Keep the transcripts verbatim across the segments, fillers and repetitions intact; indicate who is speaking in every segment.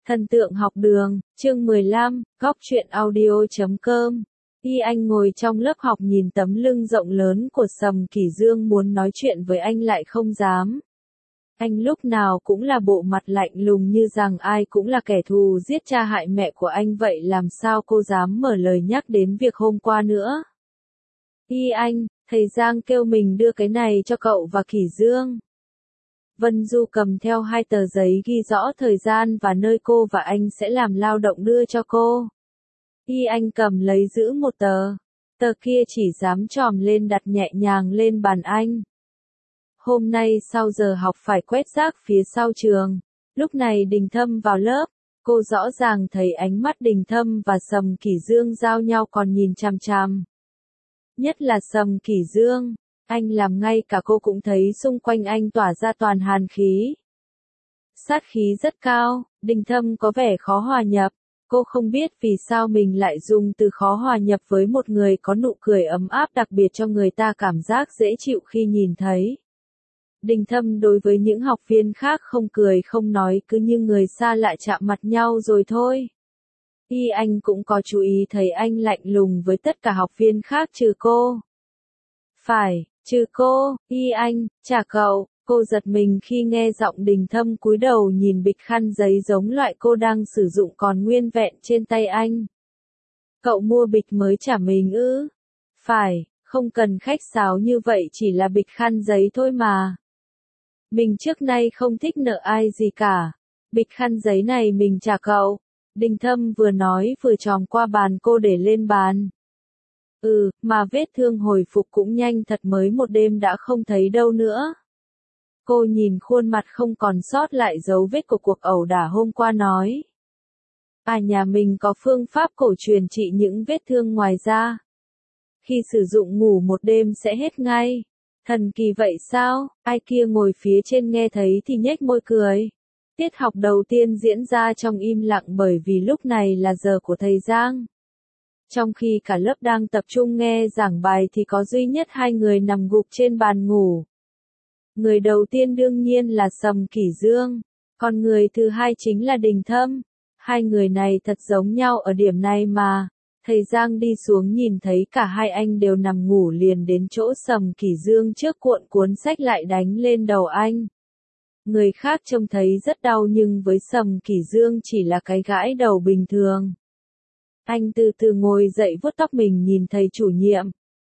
Speaker 1: Thần tượng học đường, chương mười lăm, góc truyện audio chấm com. Y Anh ngồi trong lớp học nhìn tấm lưng rộng lớn của Sầm Kỷ Dương muốn nói chuyện với anh lại không dám. Anh lúc nào cũng là bộ mặt lạnh lùng như rằng ai cũng là kẻ thù giết cha hại mẹ của anh, vậy làm sao cô dám mở lời nhắc đến việc hôm qua nữa. Y Anh, thầy Giang kêu mình đưa cái này cho cậu và Kỷ Dương. Vân Du cầm theo hai tờ giấy ghi rõ thời gian và nơi cô và anh sẽ làm lao động đưa cho cô. Y Anh cầm lấy giữ một tờ. Tờ kia chỉ dám chòm lên đặt nhẹ nhàng lên bàn anh. Hôm nay sau giờ học phải quét rác phía sau trường. Lúc này Đình Thâm vào lớp. Cô rõ ràng thấy ánh mắt Đình Thâm và Sầm Kỷ Dương giao nhau còn nhìn chằm chằm. Nhất là Sầm Kỷ Dương. Anh làm ngay cả cô cũng thấy xung quanh anh tỏa ra toàn hàn khí. Sát khí rất cao, Đình Thâm có vẻ khó hòa nhập. Cô không biết vì sao mình lại dùng từ khó hòa nhập với một người có nụ cười ấm áp đặc biệt cho người ta cảm giác dễ chịu khi nhìn thấy. Đình Thâm đối với những học viên khác không cười không nói, cứ như người xa lạ chạm mặt nhau rồi thôi. Y Anh cũng có chú ý thấy anh lạnh lùng với tất cả học viên khác trừ cô. Phải, trừ cô, Y Anh, chả cậu. Cô giật mình khi nghe giọng Đình Thâm cúi đầu nhìn bịch khăn giấy giống loại cô đang sử dụng còn nguyên vẹn trên tay anh. Cậu mua bịch mới trả mình ư? Phải, không cần khách sáo như vậy, chỉ là bịch khăn giấy thôi mà. Mình trước nay không thích nợ ai gì cả. Bịch khăn giấy này mình trả cậu. Đình Thâm vừa nói vừa tròn qua bàn cô để lên bàn. Ừ, mà vết thương hồi phục cũng nhanh thật, mới một đêm đã không thấy đâu nữa. Cô nhìn khuôn mặt không còn sót lại dấu vết của cuộc ẩu đả hôm qua nói. À, nhà mình có phương pháp cổ truyền trị những vết thương ngoài da. Khi sử dụng ngủ một đêm sẽ hết ngay. Thần kỳ vậy sao? Ai kia ngồi phía trên nghe thấy thì nhếch môi cười. Tiết học đầu tiên diễn ra trong im lặng bởi vì lúc này là giờ của thầy Giang. Trong khi cả lớp đang tập trung nghe giảng bài thì có duy nhất hai người nằm gục trên bàn ngủ. Người đầu tiên đương nhiên là Sầm Kỷ Dương, còn người thứ hai chính là Đình Thâm. Hai người này thật giống nhau ở điểm này mà. Thầy Giang đi xuống nhìn thấy cả hai anh đều nằm ngủ liền đến chỗ Sầm Kỷ Dương trước cuộn cuốn sách lại đánh lên đầu anh. Người khác trông thấy rất đau nhưng với Sầm Kỷ Dương chỉ là cái gãi đầu bình thường. Anh từ từ ngồi dậy vuốt tóc mình nhìn thầy chủ nhiệm.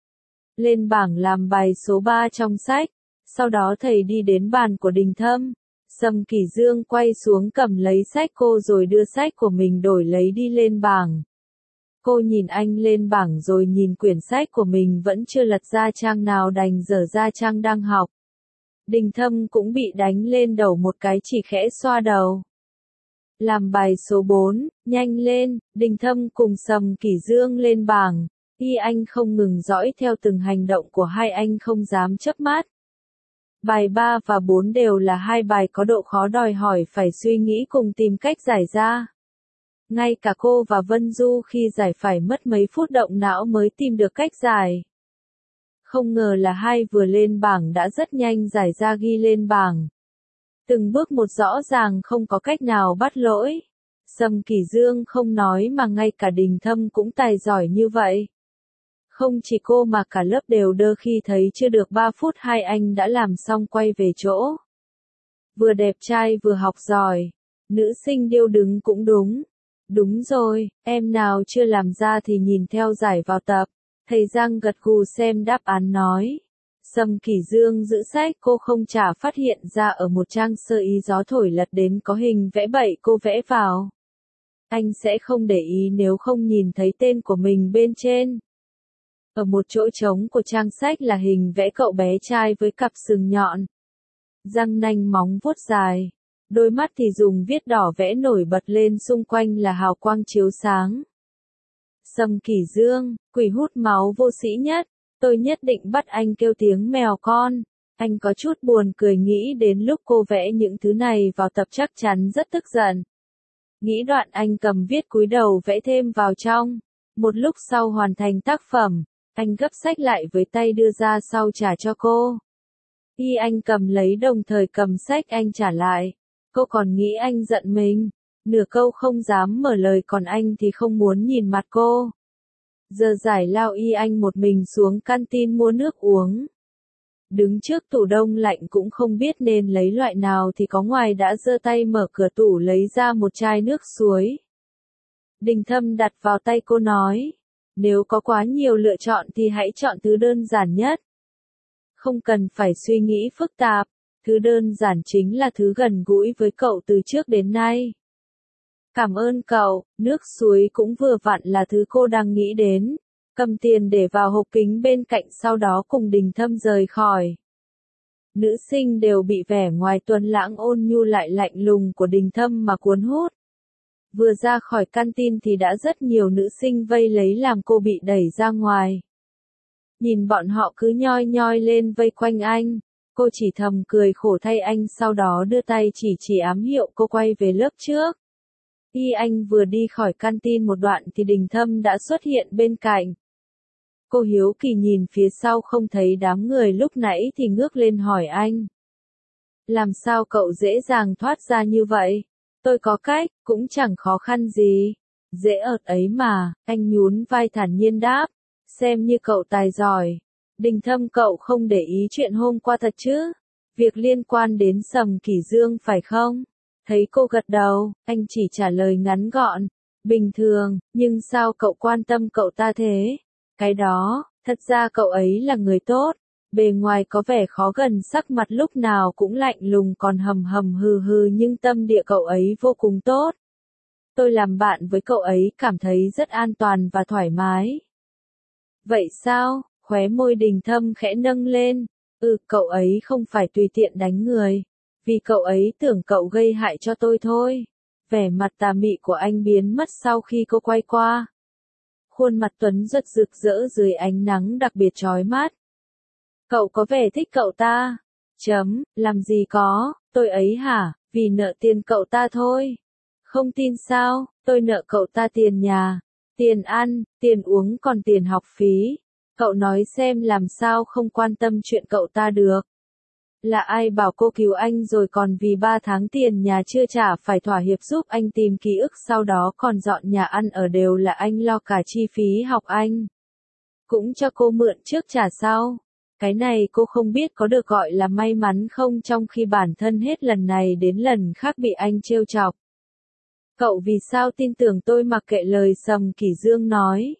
Speaker 1: Lên bảng làm bài số ba trong sách. Sau đó thầy đi đến bàn của Đình Thâm. Sầm Kỷ Dương quay xuống cầm lấy sách cô rồi đưa sách của mình đổi lấy đi lên bảng. Cô nhìn anh lên bảng rồi nhìn quyển sách của mình vẫn chưa lật ra trang nào đành dở ra trang đang học. Đình Thâm cũng bị đánh lên đầu một cái chỉ khẽ xoa đầu. Làm bài số bốn, nhanh lên, Đình Thâm cùng Sầm Kỷ Dương lên bảng. Y Anh không ngừng dõi theo từng hành động của hai anh không dám chớp mắt. Bài ba và bốn đều là hai bài có độ khó đòi hỏi phải suy nghĩ cùng tìm cách giải ra. Ngay cả cô và Vân Du khi giải phải mất mấy phút động não mới tìm được cách giải. Không ngờ là hai vừa lên bảng đã rất nhanh giải ra ghi lên bảng. Từng bước một rõ ràng không có cách nào bắt lỗi. Sầm Kỷ Dương không nói mà ngay cả Đình Thâm cũng tài giỏi như vậy. Không chỉ cô mà cả lớp đều đơ khi thấy chưa được ba phút hai anh đã làm xong quay về chỗ. Vừa đẹp trai vừa học giỏi. Nữ sinh điêu đứng cũng đúng. Đúng rồi, em nào chưa làm ra thì nhìn theo giải vào tập. Thầy Giang gật gù xem đáp án nói. Sầm Kỷ Dương giữ sách cô không chả phát hiện ra ở một trang sơ ý gió thổi lật đến có hình vẽ bậy cô vẽ vào. Anh sẽ không để ý nếu không nhìn thấy tên của mình bên trên. Ở một chỗ trống của trang sách là hình vẽ cậu bé trai với cặp sừng nhọn. Răng nanh móng vuốt dài. Đôi mắt thì dùng viết đỏ vẽ nổi bật lên xung quanh là hào quang chiếu sáng. Sầm Kỷ Dương, quỷ hút máu vô sĩ nhất. Tôi nhất định bắt anh kêu tiếng mèo con. Anh có chút buồn cười nghĩ đến lúc cô vẽ những thứ này vào tập chắc chắn rất tức giận. Nghĩ đoạn anh cầm viết cúi đầu vẽ thêm vào trong. Một lúc sau hoàn thành tác phẩm, anh gấp sách lại với tay đưa ra sau trả cho cô. Y Anh cầm lấy đồng thời cầm sách anh trả lại. Cô còn nghĩ anh giận mình. Nửa câu không dám mở lời còn anh thì không muốn nhìn mặt cô. Giờ giải lao y anh một mình xuống canteen mua nước uống. Đứng trước tủ đông lạnh cũng không biết nên lấy loại nào thì có ngoài đã giơ tay mở cửa tủ lấy ra một chai nước suối. Đình Thâm đặt vào tay cô nói, nếu có quá nhiều lựa chọn thì hãy chọn thứ đơn giản nhất. Không cần phải suy nghĩ phức tạp, thứ đơn giản chính là thứ gần gũi với cậu từ trước đến nay. Cảm ơn cậu, nước suối cũng vừa vặn là thứ cô đang nghĩ đến. Cầm tiền để vào hộp kính bên cạnh sau đó cùng Đình Thâm rời khỏi. Nữ sinh đều bị vẻ ngoài tuấn lãng ôn nhu lại lạnh lùng của Đình Thâm mà cuốn hút. Vừa ra khỏi canteen thì đã rất nhiều nữ sinh vây lấy làm cô bị đẩy ra ngoài. Nhìn bọn họ cứ nhoi nhoi lên vây quanh anh, cô chỉ thầm cười khổ thay anh sau đó đưa tay chỉ chỉ ám hiệu cô quay về lớp trước. Y anh vừa đi khỏi canteen một đoạn thì Đình Thâm đã xuất hiện bên cạnh. Cô hiếu kỳ nhìn phía sau không thấy đám người lúc nãy thì ngước lên hỏi anh. Làm sao cậu dễ dàng thoát ra như vậy? Tôi có cách, cũng chẳng khó khăn gì. Dễ ợt ấy mà, anh nhún vai thản nhiên đáp. Xem như cậu tài giỏi. Đình Thâm cậu không để ý chuyện hôm qua thật chứ? Việc liên quan đến Sầm Kỷ Dương phải không? Thấy cô gật đầu, anh chỉ trả lời ngắn gọn. Bình thường, nhưng sao cậu quan tâm cậu ta thế? Cái đó, thật ra cậu ấy là người tốt. Bề ngoài có vẻ khó gần sắc mặt lúc nào cũng lạnh lùng còn hầm hầm hừ hừ nhưng tâm địa cậu ấy vô cùng tốt. Tôi làm bạn với cậu ấy cảm thấy rất an toàn và thoải mái. Vậy sao? Khóe môi Đình Thâm khẽ nâng lên. Ừ, cậu ấy không phải tùy tiện đánh người. Vì cậu ấy tưởng cậu gây hại cho tôi thôi. Vẻ mặt tà mị của anh biến mất sau khi cô quay qua. Khuôn mặt Tuấn rất rực rỡ dưới ánh nắng đặc biệt chói mắt. Cậu có vẻ thích cậu ta. Chấm, làm gì có, tôi ấy hả, vì nợ tiền cậu ta thôi. Không tin sao, tôi nợ cậu ta tiền nhà, tiền ăn, tiền uống còn tiền học phí. Cậu nói xem làm sao không quan tâm chuyện cậu ta được. Là ai bảo cô cứu anh rồi còn vì ba tháng tiền nhà chưa trả phải thỏa hiệp giúp anh tìm ký ức sau đó còn dọn nhà ăn ở đều là anh lo cả chi phí học anh. Cũng cho cô mượn trước trả sau. Cái này cô không biết có được gọi là may mắn không trong khi bản thân hết lần này đến lần khác bị anh trêu chọc. Cậu vì sao tin tưởng tôi mặc kệ lời Sầm Kỷ Dương nói?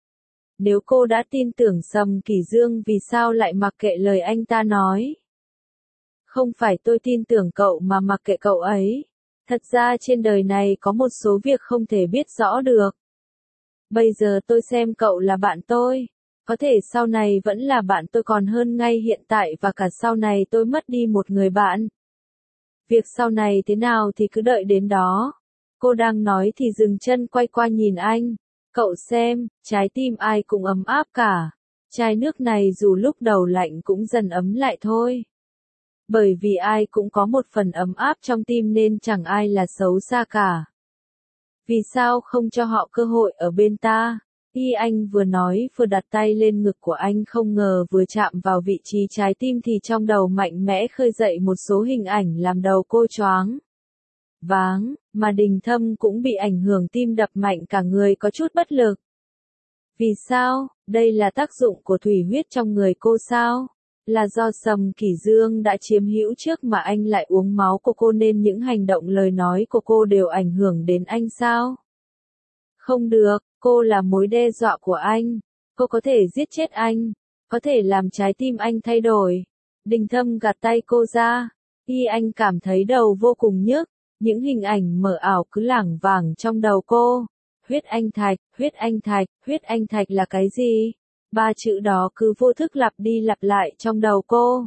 Speaker 1: Nếu cô đã tin tưởng Sầm Kỷ Dương vì sao lại mặc kệ lời anh ta nói? Không phải tôi tin tưởng cậu mà mặc kệ cậu ấy. Thật ra trên đời này có một số việc không thể biết rõ được. Bây giờ tôi xem cậu là bạn tôi. Có thể sau này vẫn là bạn tôi còn hơn ngay hiện tại và cả sau này tôi mất đi một người bạn. Việc sau này thế nào thì cứ đợi đến đó. Cô đang nói thì dừng chân quay qua nhìn anh. Cậu xem, trái tim ai cũng ấm áp cả. Chai nước này dù lúc đầu lạnh cũng dần ấm lại thôi. Bởi vì ai cũng có một phần ấm áp trong tim nên chẳng ai là xấu xa cả. Vì sao không cho họ cơ hội ở bên ta? Y anh vừa nói vừa đặt tay lên ngực của anh không ngờ vừa chạm vào vị trí trái tim thì trong đầu mạnh mẽ khơi dậy một số hình ảnh làm đầu cô choáng váng, mà Đình Thâm cũng bị ảnh hưởng tim đập mạnh cả người có chút bất lực. Vì sao? Đây là tác dụng của thủy huyết trong người cô sao? Là do Sầm Kỷ Dương đã chiếm hữu trước mà anh lại uống máu của cô nên những hành động lời nói của cô đều ảnh hưởng đến anh sao? Không được, cô là mối đe dọa của anh. Cô có thể giết chết anh, có thể làm trái tim anh thay đổi. Đình Thâm gạt tay cô ra. Y anh cảm thấy đầu vô cùng nhức. Những hình ảnh mờ ảo cứ lảng vảng trong đầu cô. Huyết anh thạch, huyết anh thạch, huyết anh thạch là cái gì? Ba chữ đó cứ vô thức lặp đi lặp lại trong đầu cô.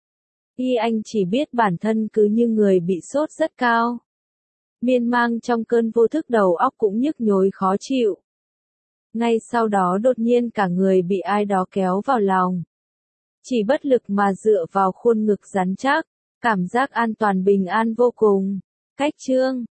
Speaker 1: Y anh chỉ biết bản thân cứ như người bị sốt rất cao. Miên man trong cơn vô thức đầu óc cũng nhức nhối khó chịu. Ngay sau đó đột nhiên cả người bị ai đó kéo vào lòng. Chỉ bất lực mà dựa vào khuôn ngực rắn chắc, cảm giác an toàn bình an vô cùng. Cách chương